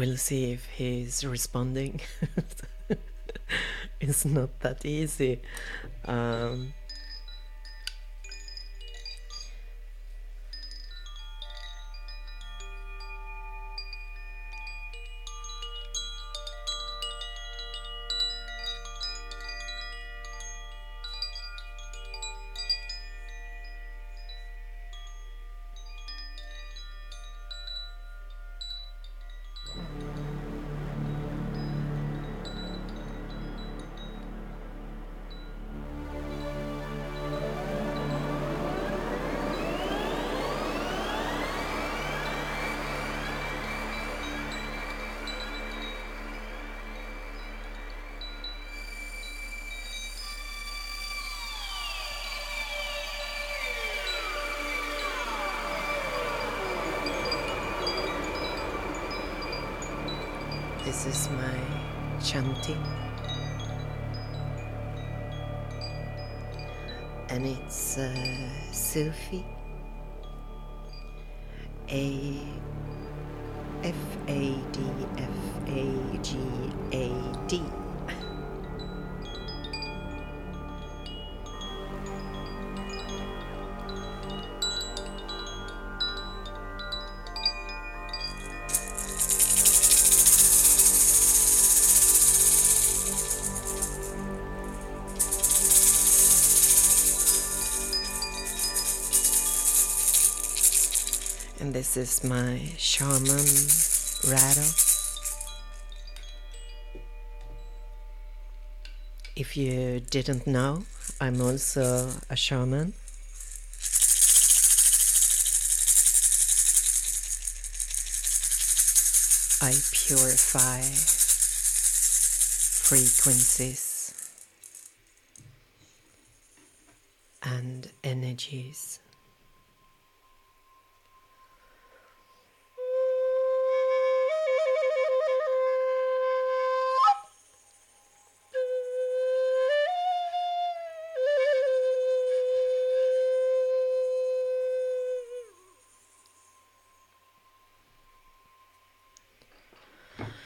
We'll see if he's responding. It's not that easy. Um, this is my chanting, and it's Sufi, Fadfagad. And this is my shaman rattle. If you didn't know, I'm also a shaman. I purify frequencies and energies.